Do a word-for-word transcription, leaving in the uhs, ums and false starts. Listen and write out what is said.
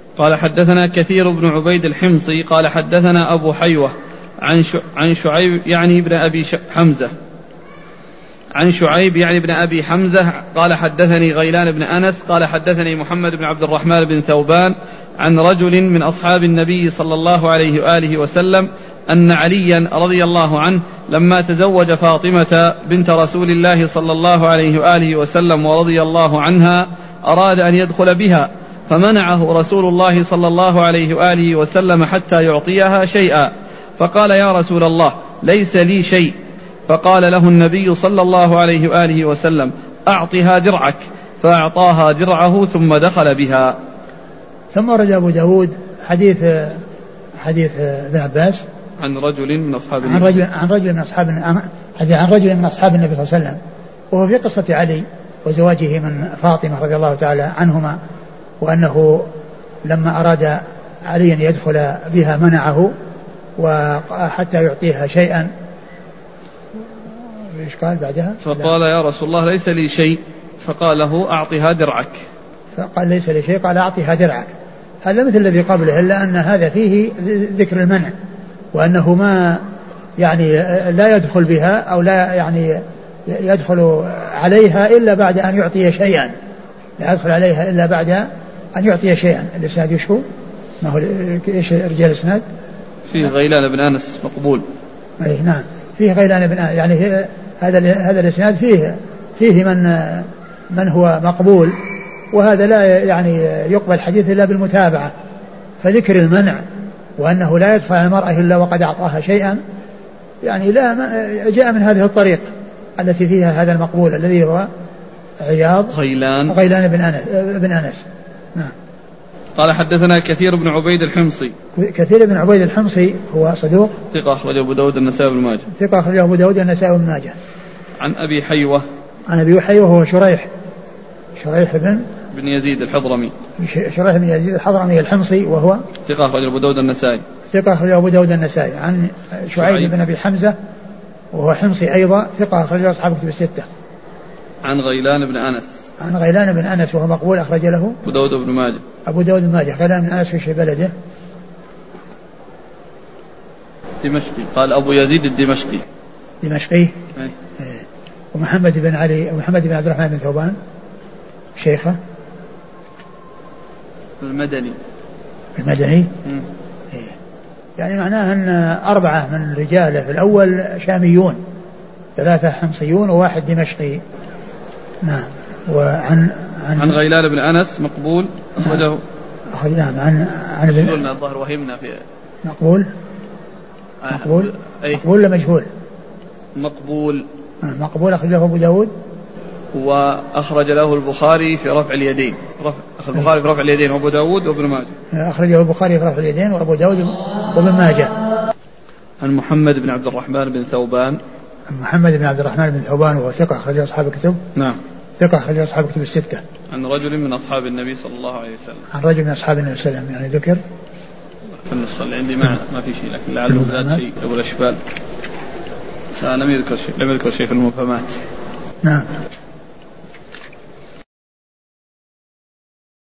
قال حدثنا كثير بن عبيد الحمصي قال حدثنا أبو حيوة عن عن شعيب يعني ابن أبي حمزة عن شعيب يعني ابن أبي حمزة قال حدثني غيلان بن أنس قال حدثني محمد بن عبد الرحمن بن ثوبان عن رجل من أصحاب النبي صلى الله عليه وآله وسلم أن عليا رضي الله عنه لما تزوج فاطمة بنت رسول الله صلى الله عليه وآله وسلم ورضي الله عنها أراد أن يدخل بها فمنعه رسول الله صلى الله عليه وآله وسلم حتى يعطيها شيئا فقال يا رسول الله ليس لي شيء فقال له النبي صلى الله عليه وآله وسلم أعطها درعك فأعطاها درعه ثم دخل بها. ثم ورد أبو داود حديث حديث ابن عباس عن رجل من أصحاب عن رجل عن رجل من أصحاب عن رجل من أصحاب النبي صلى الله عليه وسلم وهو في قصة علي وزواجه من فاطمة رضي الله تعالى عنهما وأنه لما أراد علي أن يدخل بها منعه وحتى يعطيها شيئا. ايش قال بعدها؟ فقال يا رسول الله ليس لي شيء فقال له أعطها درعك. فقال ليس لي شيء قال أعطها درعك. هذا مثل الذي قبله إلا أن هذا فيه ذكر المنع وأنه ما يعني لا يدخل بها أو لا يعني يدخل عليها إلا بعد أن يعطي شيئا لا يدخل عليها إلا بعد أن يعطي شيئا. الإسناد يشهو ما هو إيش رجال الإسناد؟ فيه غيلان بن أنس مقبول. أي نعم فيه غيلان بن أنس يعني هذا هذا الإسناد فيه فيه من من هو مقبول وهذا لا يعني يقبل حديث إلا بالمتابعة. فذكر المنع وأنه لا يدفع على المرأة إلا وقد أعطاها شيئا يعني لا جاء من هذه الطريق التي فيها هذا المقبول الذي هو عياض غيلان غيلان بن أنس بن أنس. نعم. قال حدثنا كثير بن عبيد الحمصي. كثير بن عبيد الحمصي هو صدوق ثقة أخرجه أبو داود النسائي بن ماجه. ثقة أخرجه أبو داود النسائي بن ماجه. عن أبي حيوة عن أبي حيوة هو شريح شريح بن بن يزيد الحضرمي شريح بن يزيد الحضرمي الحمصي وهو ثقة أخرجه أبو داود النسائي. ثقة أخرجه أبو داود النسائي. عن شعيب بن أبي حمزة وهو حمصي أيضا ثقة أخرجه أصحاب كتب الستة. عن غيلان بن أنس عن غيلان بن أنس وهو مقبول أخرج له أبو داود بن ماجه. أبو داود بن ماجه. غيلان بن أنس في بلده دمشقي. قال أبو يزيد الدمشقي دمشقي. ايه. ومحمد بن علي ومحمد بن عبد الرحمن بن ثوبان شيخه المدني المدني. إيه. يعني معناه أن أربعة من رجاله في الأول شاميون ثلاثة حمصيون وواحد دمشقي. نعم. وعن عن, عن غيلان بن أنس مقبول أخرجه. أخرج نعم عن عن ابن الظهر وهمنا في مقبول مقبول أي. مقبول ولا مجهول؟ مقبول مقبول أخرجه أبو داود وأخرج له البخاري في رفع اليدين. رفع أخرج البخاري في رفع اليدين وأبو داود وابن ماجه. أخرجه البخاري في رفع اليدين وأبو داود وابن ماجه. عن محمد بن عبد الرحمن بن ثوبان محمد بن عبد الرحمن بن ثوبان وهو ثقة أخرجه أصحاب الكتب. نعم ثقة أخرجه أصحاب الكتب الستة. عن رجل من أصحاب النبي صلى الله عليه وسلم. عن رجل من أصحاب النبي صلى الله عليه وسلم يعني ذكر في النسخة اللي عندي ما ما في شيء لكن لعله زاد شيء أبو الأشبال لم يذكر شيء لم يذكر شيء في المفهمات. نعم.